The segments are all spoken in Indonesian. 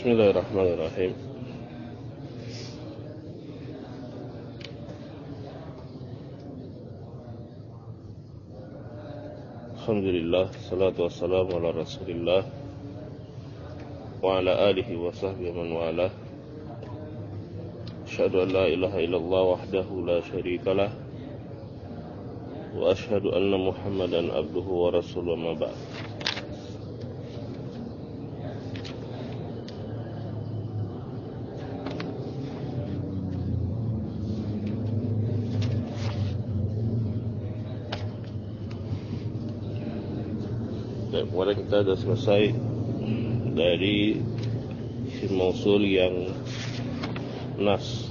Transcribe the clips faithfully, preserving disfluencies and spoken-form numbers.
Bismillahirrahmanirrahim. Alhamdulillah, salatu wassalamu ala rasulillah wa ala alihi wa sahbihi man walah. Asyhadu an la ilaha illallah wahdahu la syarikalah wa asyhadu anna Muhammadan abduhu wa rasuluhu ma ba'd. Kemarin kita sudah selesai dari isim mausul yang nas.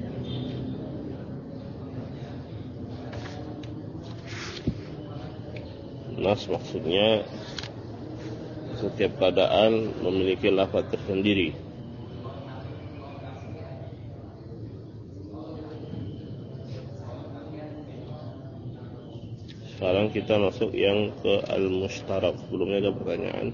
Nas maksudnya setiap keadaan memiliki lafaz tersendiri. Sekarang kita masuk yang ke al-mushtarak. Sebelumnya ada pertanyaan.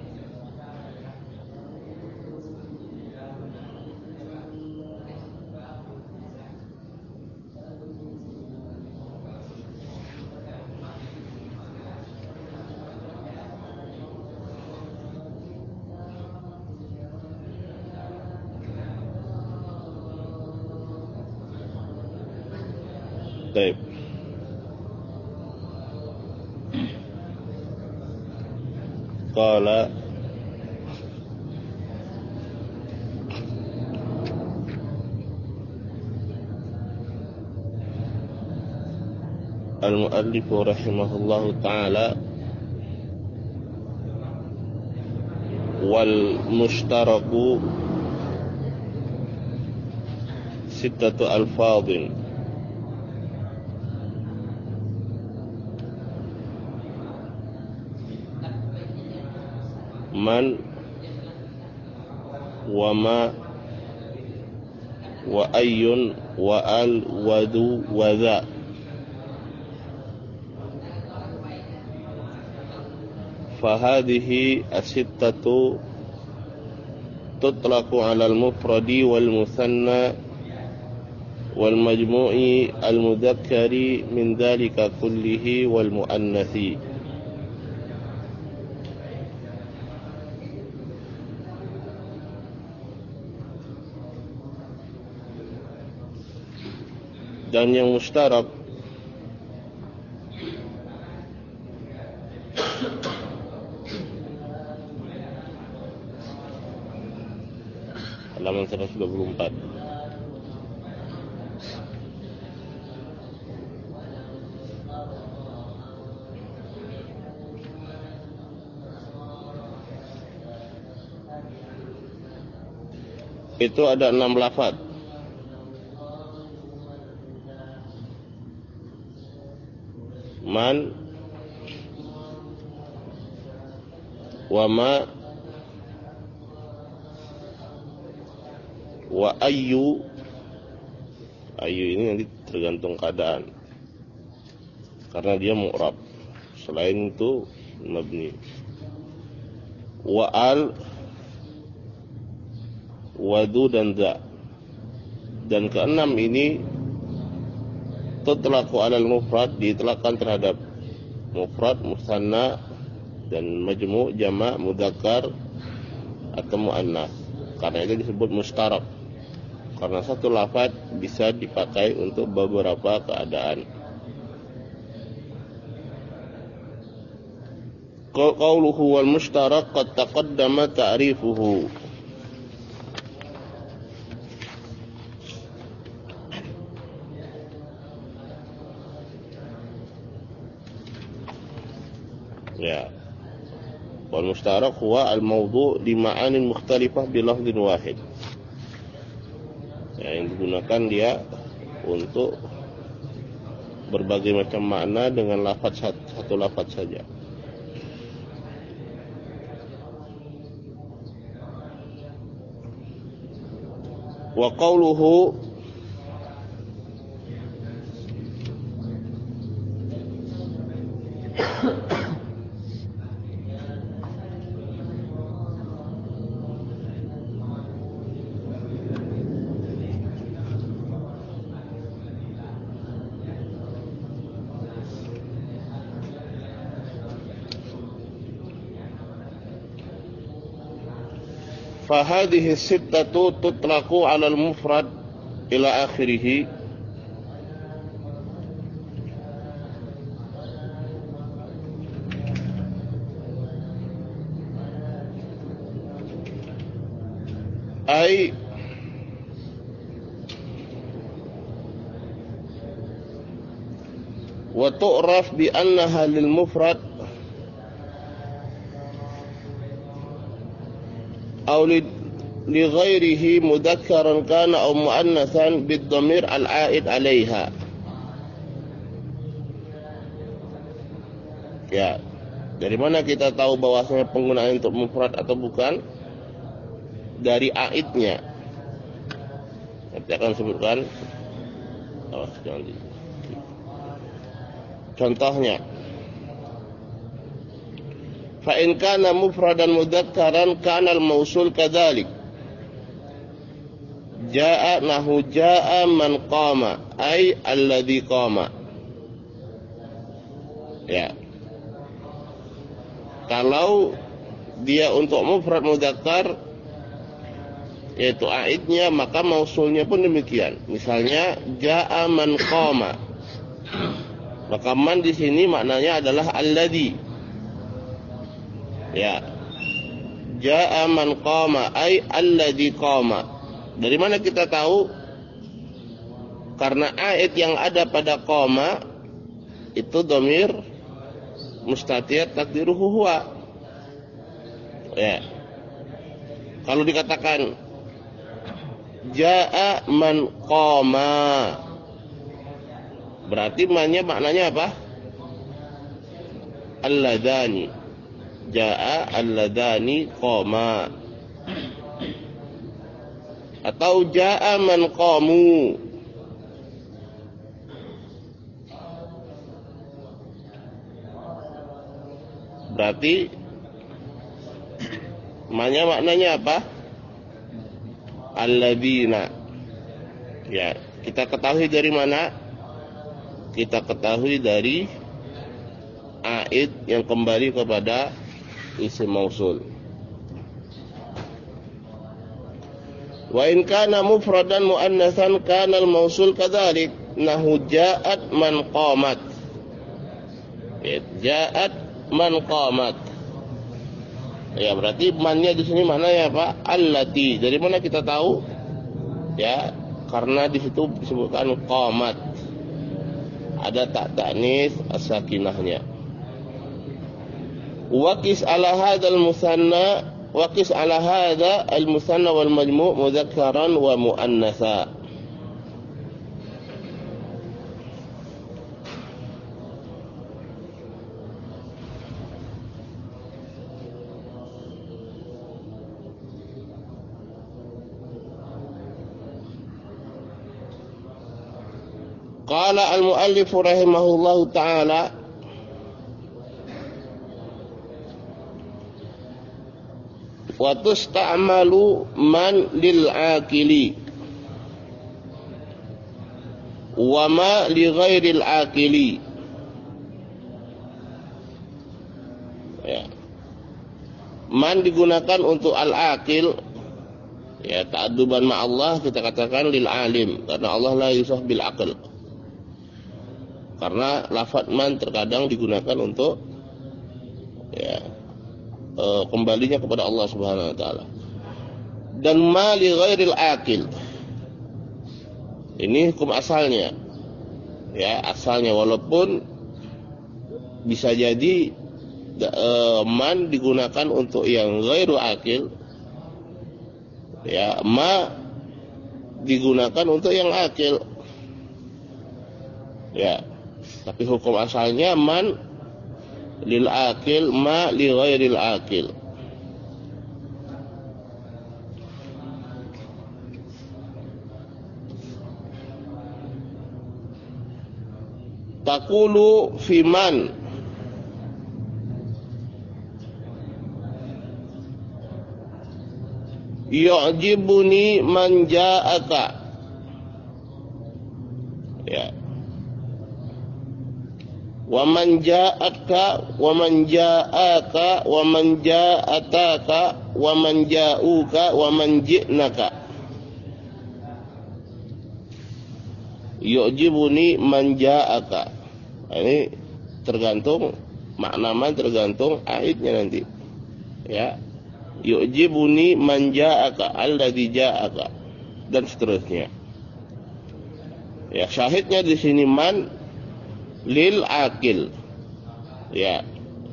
Baik. Qala al-muallif rahimahullahu ta'ala wal mushtaraku sittatu alfadhin man wa ma wa ayyun wa al wadu wa dha. Fahadihi as-sittatu tutlaqu 'ala al-mufradi wal muthanna wal majmu'i al mudhakkari min dhalika kullihi wal muannathi. Dan yang mustarak halaman seratus dua puluh empat. Itu ada enam lafaz. Man wa ma wa ayyu. Ayyu ini nanti tergantung keadaan karena dia mu'rab. Selain itu mabni. Wa al, wadu dan za. Dan keenam ini tutlaqu 'alal mufrad, diitlaqkan terhadap mufrad, musanna dan majmu', jama', mudzakkar atau muannas. Karena itu disebut mustarak. Karena satu lafaz bisa dipakai untuk beberapa keadaan. Qauluhu wal mustarak qad taqaddama ta'rifuhu. Ya. Wal mustarak huwa al-mawdu' li ma'anin mukhtalifah bi lafdhin wahid. Ya, yang digunakan dia untuk berbagai macam makna dengan lafaz satu lafaz saja. Wa qawluhu فهذه الستة تطلق على المفرد إلى آخره. أي وتعرف بأنها للمفرد أو لغيره مذكرا كان أو مؤنثا بالضمير العائد عليها. Ya, dari mana kita tahu bahwasanya penggunaan untuk mufrad atau bukan? Dari aidnya. Nanti akan sebutkan. Oh, jangan. Contohnya, fa in kana mufradan mudzakkaran kana al-mausul kadzalik. Jaa nahu jaa man qama ay alladhi qama. Ya. Kalau dia untuk mufrad mudzakkar yaitu aidnya, maka mausulnya pun demikian. Misalnya jaa man qama. Maka man di sini maknanya adalah alladhi. Ya. Jaa man qama ay alladhi qama. Dari mana kita tahu? Karena aid yang ada pada qama itu dhamir mustatir takdiruhu huwa. Ya. Kalau dikatakan jaa man qama, berarti mannya maknanya apa? Alladani. Jaa alladani qama. Atau jaa man qamu. Berarti mannya maknanya apa? Alladzina. Ya, kita ketahui dari mana? Kita ketahui dari aid yang kembali kepada isim mausul. Wa in kana mufradan muannatsan kana al-mausul kadzalik, nahu ja'at man qamat. Ja'at man qamat. Ya, berarti mannya di sini maknanya apa? Allati. Dari mana kita tahu? Ya, karena di situ disebutkan qamat. Ada tak ta'nis as-sakinahnya. Waqis ala hadzal musanna, waqis ala hadza al-musanna wal majmu' mudzakkaran wa muannatsa. Qala al-muallif rahimahullahu ta'ala, wa tusta'malu man lil akili wa ma li ghairil akili. Ya. Man digunakan untuk al-akil, ya, ta'adduban ma'allah, kita katakan lil alim, karena Allah la yusah bil aql. Karena lafaz man terkadang digunakan untuk, ya, e, kembalinya kepada Allah Subhanahu wa taala. Dan ma li ghairil aqil, ini hukum asalnya. Ya, asalnya, walaupun bisa jadi e, man digunakan untuk yang ghairu aqil, ya, ma digunakan untuk yang aqil. Ya. Tapi hukum asalnya man lil akil, ma li ghairil akil. Taqulu fi man, yu'jibuni man ja'aka. Ya. wa man ja'aka wa man ja'aka wa man ja'ataka wa man ja'uka wa man ji'naka. Yu'jibuni man ja'aka. Ini tergantung makna man, tergantung aidnya nanti. Ya. Yu'jibuni man ja'aka alladzi ja'aka dan seterusnya. Ya, syahidnya di sini man lil akil. Ya.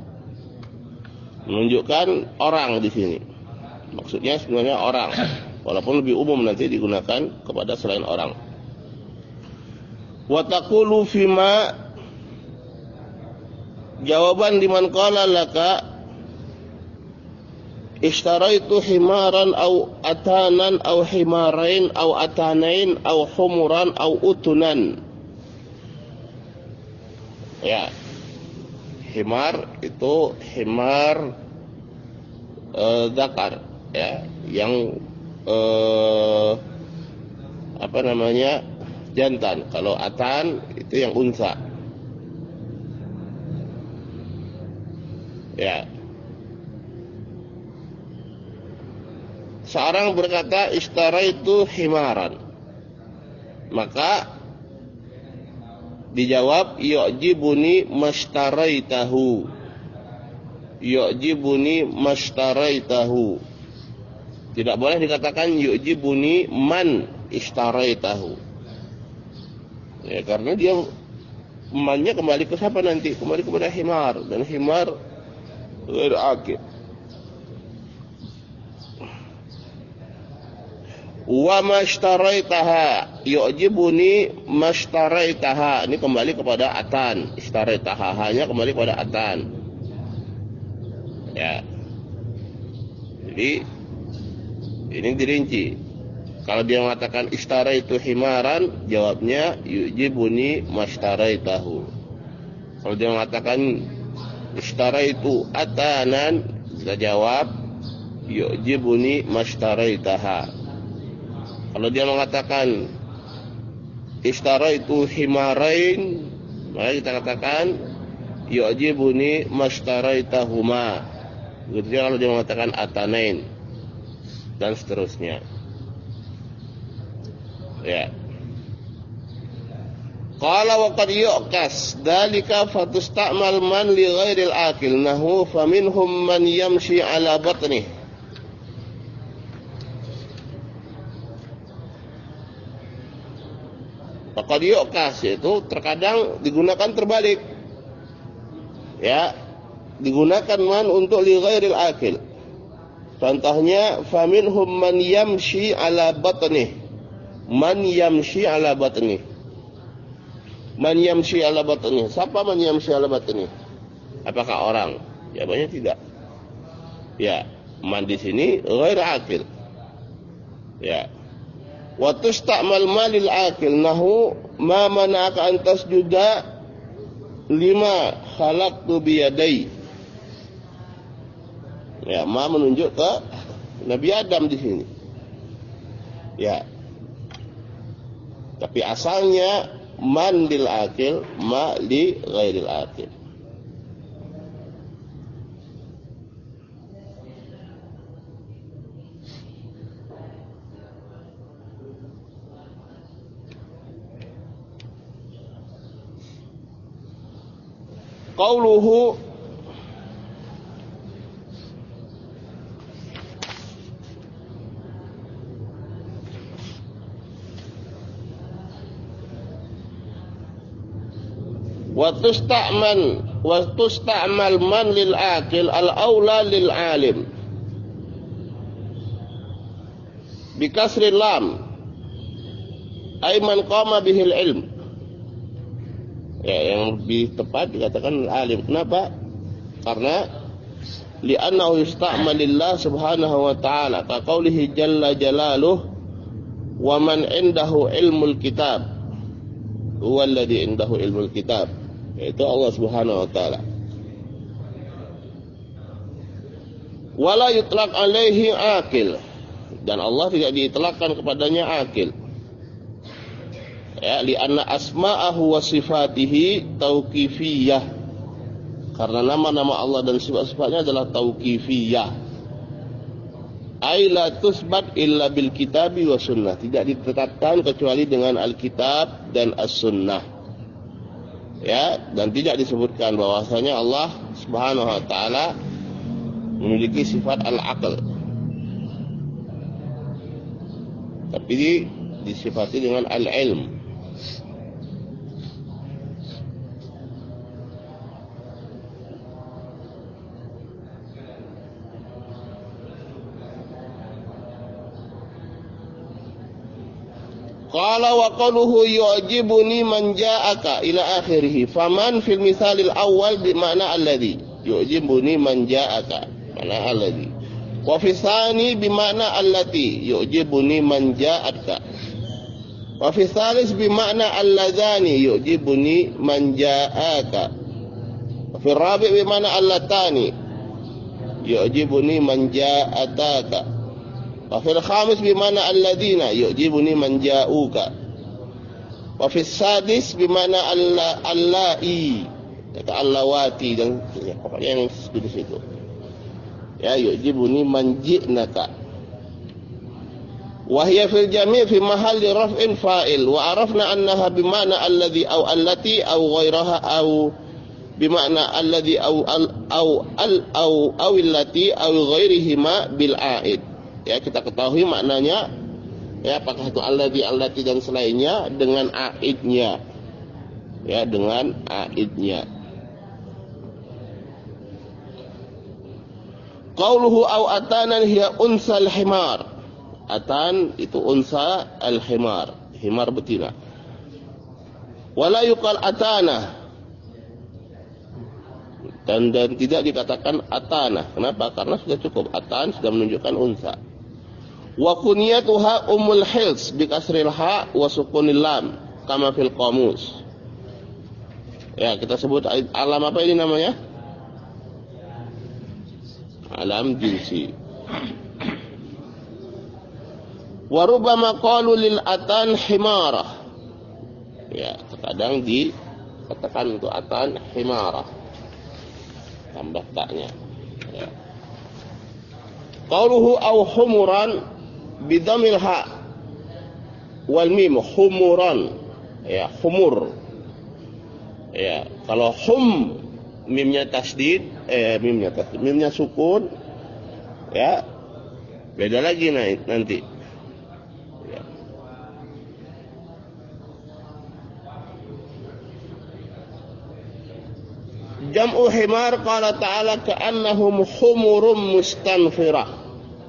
Menunjukkan orang di sini. Maksudnya sebenarnya orang, walaupun lebih umum nanti digunakan kepada selain orang. Wa taqulu fima, jawaban liman qala laka ishtaraitu himaran au atanan au himarain au atanain au humuran au utunan. Ya, himar itu himar uh, zakar, ya, yang uh, apa namanya jantan. Kalau atan itu yang unsa. Ya. Seorang berkata ishtaraitu himaran, maka dijawab yu'jibuni mashtaraitahu. Yu'jibuni mashtaraitahu. Tidak boleh dikatakan yu'jibuni man ishtaraitahu. Ya, karena dia mannya kembali ke siapa nanti? Kembali kepada himar, dan himar ghair aqil. Wa mashtaraitaha yu'jibuni mashtaraitaha. Ini kembali kepada atan. Ishtaraitaha hanya kembali kepada atan. Ya. Jadi ini dirinci. Kalau dia mengatakan ishtaraitu himaran, jawabnya yu'jibuni mashtaraitahu. Kalau dia mengatakan ishtaraitu atanan, kita jawab yu'jibuni mashtaraitaha. Kalau dia mengatakan ishtaraitu himarain, maka kita katakan yu'jibuni mashtaraitahuma. Begitu juga kalau dia mengatakan atanain dan seterusnya. Ya. Qala wa qad yu'kas dzalika fatusta'mal man li ghairil aqil nahu faminhum man yamshi ala batnihi. Faqad yu'kas itu terkadang digunakan terbalik. Ya, digunakan man untuk li ghairil akil. Contohnya faminhum man yamshi ala batnih. Man yamshi ala batnih. Man yamshi ala batnih. Siapa man yamshi ala batnih? Apakah orang? Jawabannya tidak. Ya, man di sini ghair akil. Ya. Wa tusta'mal malil akil nahu ma mana'aka an tasjuda lima khalaqtu biyadai. Ya, ma menunjuk ke Nabi Adam di sini. Ya. Tapi asalnya man lil akil, ma li ghairil akil. Qauluhu wa tusta'man wa tusta'mal man lil akil al aula lil alim bi kasri lam ay man qama bihil ilm. Ya, yang lebih tepat dikatakan alim. Kenapa? Karena li'annahu yusta'mal lillah subhanahu wa ta'ala ka qaulihi jalla jalaluhu wa man indahu ilmul kitab huwa alladhi indahu ilmul kitab, yaitu Allah subhanahu wa ta'ala. Wala yutlaq alaihi akil, dan Allah tidak diitlaqkan kepadanya akil. Ya, li'anna asma'ahu wa sifatihi tauqifiyah. Karena nama-nama Allah dan sifat-sifatnya adalah tauqifiyah. Ai la tusbat illa bil kitabi wa sunnah. Tidak ditetapkan kecuali dengan Alkitab dan As-Sunnah. Ya, dan tidak disebutkan bahwasanya Allah Subhanahu wa taala memiliki sifat al-aql. Tapi disifati dengan al-ilm. Qala wa qaluhu yu'jibuni man ja'aka ila akhirih. Faman fil misalil awal bima'na alladhi. Yu'jibuni man ja'aka. Mana alladhi. Wa fi tsani bima'na allati. Yu'jibuni man ja'atka. Wa fi tsalis bima'na alladzani. Yu'jibuni man ja'aka. Wa fi rabi' bima'na allatani. Yu'jibuni man ja'ataka. Wa fil khamis bimana alladzina yu'jibuni man ja'uka. Wa fis sadis bimana alla allai, kata allawati dan ya, pokoknya yang di situ. Ya, yu'jibuni man ji'naka. Wa hiya fil jami' fi mahalli raf'in fa'il wa arafna annaha bimana alladzi aw allati aw ghairaha aw bimana alladzi aw al aw al aw aw allati aw ghairihima bil a'id. Ya, kita ketahui maknanya, ya, apakah itu alladzi allati dan selainnya dengan aidnya, ya, dengan aidnya. Qauluhu au atanan hiya unsal himar. Atan itu unsa al-himar, himar betina. Wala yuqal atana. Dan dan tidak dikatakan atana. Kenapa? Karena sudah cukup. Atan sudah menunjukkan unsa. Wa kunyatuha umul hils bi kasril ha wa sukunil lam kama fil qamus. Ya, kita sebut alam apa ini namanya? Alam jinsi. Wa rubbama qalu lil atan himarah. Ya, terkadang dikatakan untuk atan himarah. Tambah taknya. Ya. Qauluhu au humuran bidamil ha wal mim, humuran, ya, humur. Ya, kalau hum mimnya tasdid, eh mimnya tasdid, mimnya sukun, ya, beda lagi nanti. Ya. Jam'u himar qala ta'ala ka'annahum humurum mustanfirah.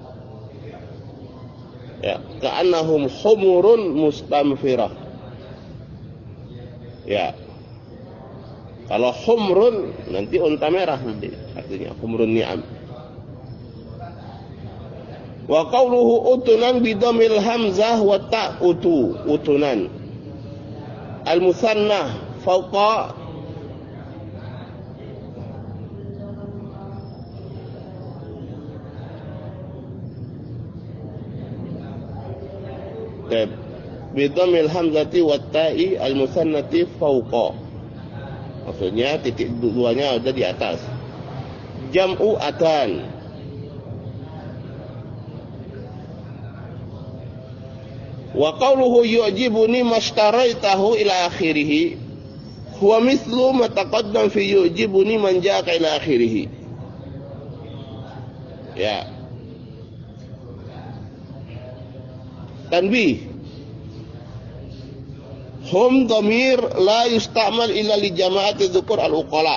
Ya, ka'annahum humurun mustamfirah. Ya. Kalau humrun nanti unta merah nanti, artinya humrun ni'am. Wa qawluhu utunan bidhamil hamzah wa ta'utu, utunan. Al-musanna fawqa bidhamil hamzati wa ta'i al-musannati fawqa. Maksudnya titik duanya ada di atas. Jam'u atan. Wa qawluhu yu'jibuni mashtaraitahu ila akhirih huwa mithlu ma taqaddam fi yu'jibuni man ja'aka ila akhirih. Ya. Tanbih. Hum dhamir la yusta'mal illa li jama'ati dhukur al-uqala.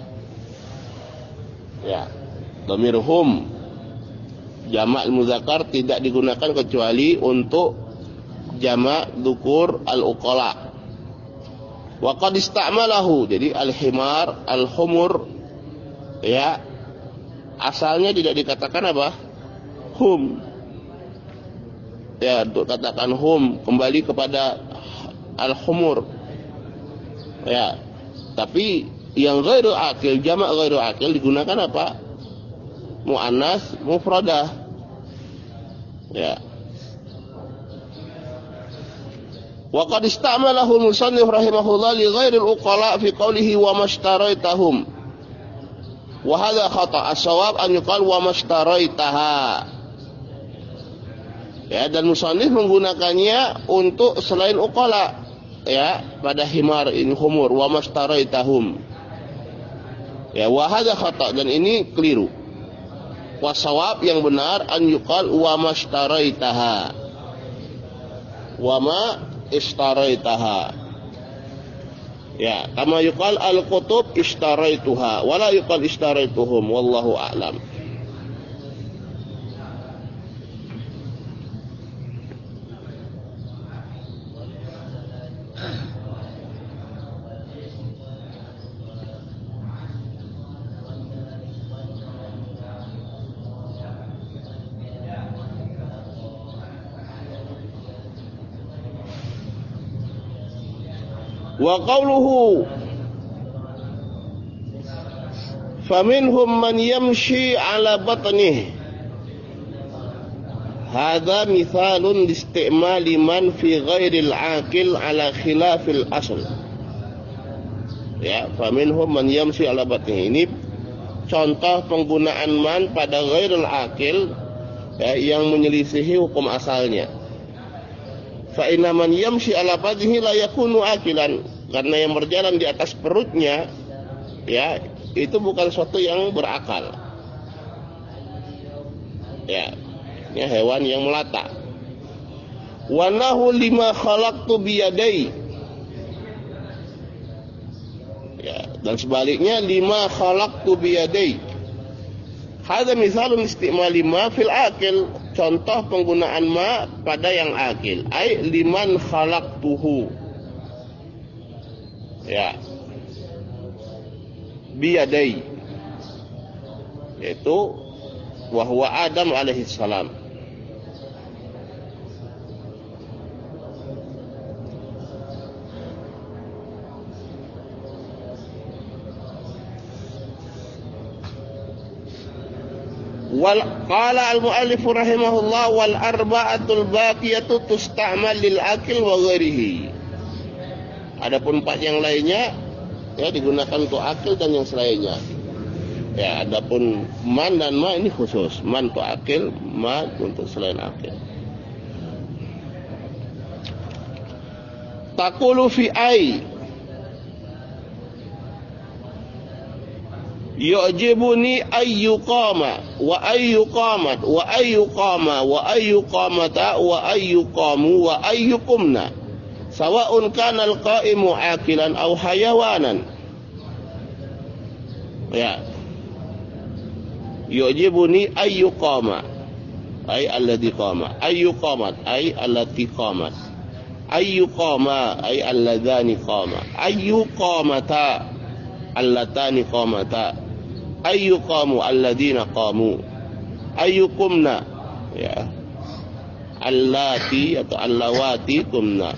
Ya. Dhamir hum jamak al-muzakkar tidak digunakan kecuali untuk jamak dhukur al-uqala. Wa qad ista'malahu, jadi al-himar, al-humur, ya, asalnya tidak dikatakan apa? Hum. Ya, untuk katakan hum kembali kepada al-humur. Ya. Tapi yang ghairu akil, jamak ghairu akil digunakan apa? Muannas mufradah. Ya. Wa qad ista'malahu al-musannif rahimahullah li ghairil uqala fi qawlihi wa mashtaraitahum. Wa hadha khata'. As-shawab an yuqal wa mashtaraitaha. Ya, dan musannif menggunakannya untuk selain uqala, ya, pada himar ini khumur wa mashtaraitahum. Ya, wa hadha khata', dan ini keliru. Wa shawab yang benar an yuqal wa mashtaraitaha. Wa ma ishtaraitaha. Ya, kama yuqal al-qutub ishtaraituha wala yuqal ishtaraituhum wallahu a'lam. Wa qawluhu faminhum man yamshi ala batnih hadha mithalun listimali man fi ghairil aqil ala khilafil asl. Ya, faminhum man yamshi ala batnih, ini contoh penggunaan man pada ghairil aqil, ya, yang menyelisihi hukum asalnya. Fa inna man yamshi ala badhihi la yakunu akilan, karena yang berjalan di atas perutnya, ya, itu bukan sesuatu yang berakal. Ya, ini hewan yang melata. Wa nahu lima khalaqtu biyadai. Ya, dan sebaliknya lima khalaqtu biyadai. Hadza misalun istimali ma fil akil, contoh penggunaan ma pada yang akil, ai liman khalaqtuhu. Ya, biyadai, yaitu wahwa Adam alaihi salam. Wal qala al-muallif rahimahullah wal arba'atul baqiyatu tusta'mal lil akil wa ghairihi. Adapun empat yang lainnya, ya, digunakan untuk akil dan yang selainnya. Ya, adapun man dan ma ini khusus, man untuk akil, ma untuk selain akil. Taqulu fi ai yu'jibuni ayyu qama wa ayyu qamat wa ayyu qama wa ayyu qamata wa ayyu qamu wa ayyu qumna sawa'un kana al-qa'imu aqilan aw hayawanan. Ya, yu'jibuni ayyu qama ay alladhi qama, ayyu qamat ay allati qamat, ayyu qama ay alladhani qama, ayyu qamata allatani qamata, ayyu qamu alladhina qamu, ayyu qumna, ya, allati atau allawati qumna,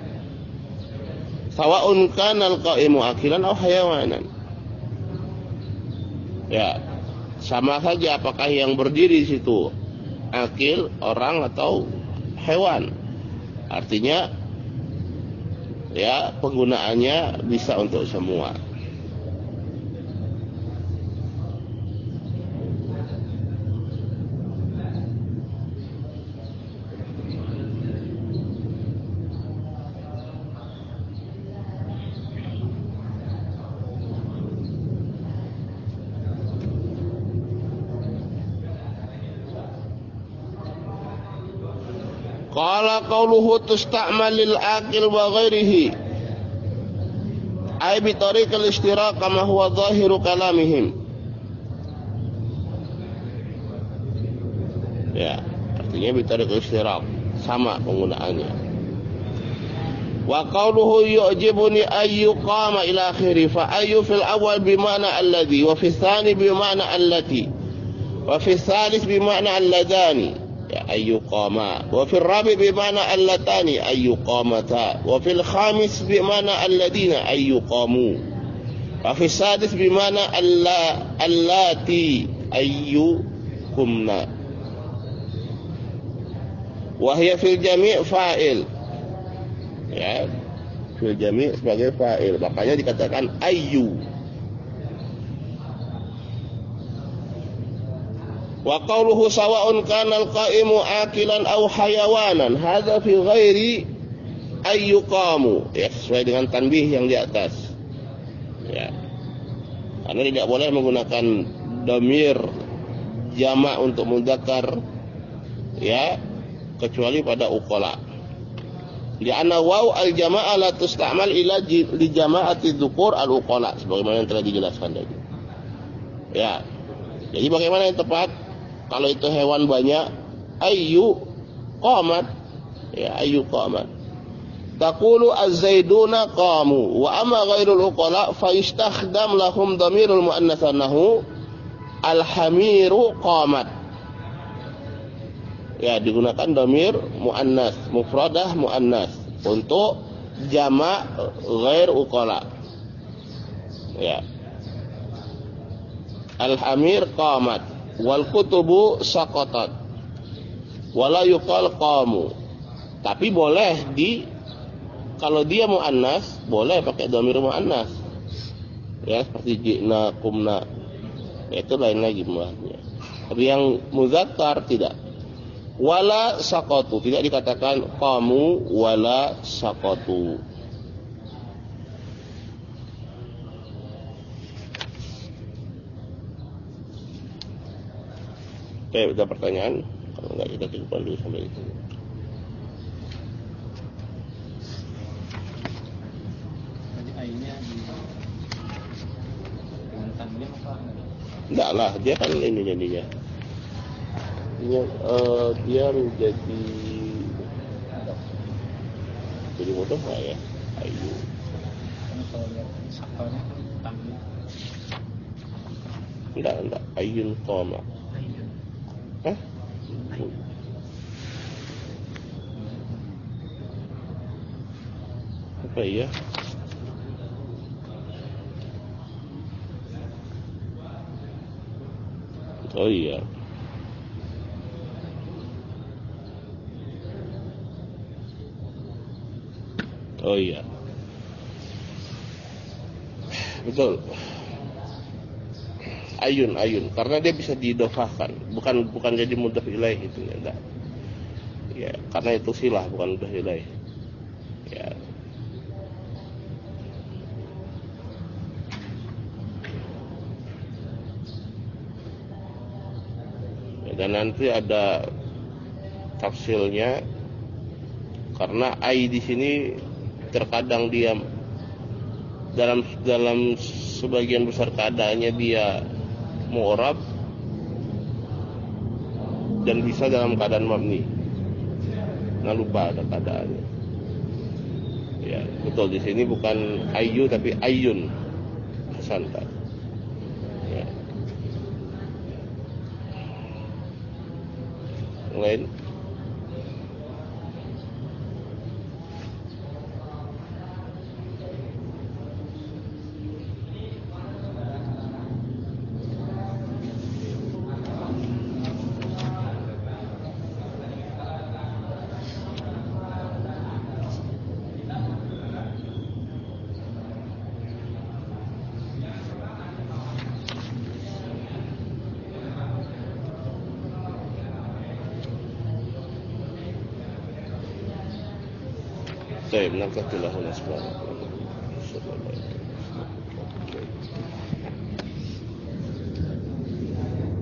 sawa'un kana al-qa'imu aqilan aw hayawanan. Ya, sama saja apakah yang berdiri di situ akil, orang atau hewan. Artinya, ya, penggunaannya bisa untuk semua. Qala qawluhu tusta'mal lil aqil wa ghairihi ay bi tariqil ishtirak kama huwa zahiru kalamihim. Ya, artinya bi tariqil ishtirak, sama penggunaannya. Wa qawluhu yu'jibuni ayyu qama ila akhiri fa ayyu fil awal bi ma'na alladhi wa fi tsani bi ma'na allati wa fi tsalits bi ma'na alladhani. Ya, ayyu qama, wa fil rabi' bi ma'na allatani ayyu qamata, wa fil khamis bi ma'na alladina ayyu qamu, wa fil sadis bi ma'na alla allati ayyu qumna. Wa hiya fil jami' fa'il. Ya, fil jami' sebagai fa'il. Makanya dikatakan ayyu. Wa qawluhu sawa'un kana al-qa'imu akilan aw hayawanan, hadza fi ghairi ayyuqamu. Ya, sesuai dengan tanbih yang di atas. Ya. Karena tidak boleh menggunakan dhamir jamak untuk mudzakkar, ya, kecuali pada uqala. Di anna waw al-jama'ah la tusta'mal ila li jama'ati dzukur al-uqala, sebagaimana yang telah dijelaskan tadi. Ya. Jadi bagaimana yang tepat? Kalau itu hewan banyak, ayyu qamat, ya, ayyu qamat. Taqulu az-zaiduna qamu, wa amma ghairul uqala fa yustakhdam lahum dhamirul muannath annahu al-hamiru qamat. Ya, digunakan dhamir muannas, mufradah muannas untuk jamak ghair uqala. Ya. Al-hamir qamat wal kutubu saqatat wala yuqal qamu. Tapi boleh di, kalau dia muannas boleh pakai dhamir muannas, ya, seperti ji'na, qumna, itu lain lagi muannas. Tapi yang muzakkar tidak. Wala saqatu, tidak dikatakan qamu wala saqatu. Oke, ada pertanyaan? Kalau enggak kita cukup dulu sampai itu. Tadi airnya di dengan tangganya apa? Enggak lah, dia kan ini jadinya. Dia, uh, dia menjadi jadi mudah nggak ya? Ayu. Kan kalau lihat sakalnya kan tangganya. Enggak, enggak. Ayun qama. Hah? Apa ya? Oh iya. Oh iya. Betul. Ayun, ayun, karena dia bisa didofahkan, bukan bukan jadi mudhaf ilaih itu, ya, enggak. Ya, karena itu silah, bukan mudhaf ilaih. Ya. Ya, dan nanti ada tafsilnya, karena ai di sini terkadang dia dalam dalam sebagian besar keadaannya dia mu'rab dan bisa dalam keadaan mabni. Nggak lupa ada keadaannya. Ya, betul, di sini bukan ayu tapi ayun. Santai. Ya. Yang lain? Baik, nakatulah Allah subhanahu wa ta'ala.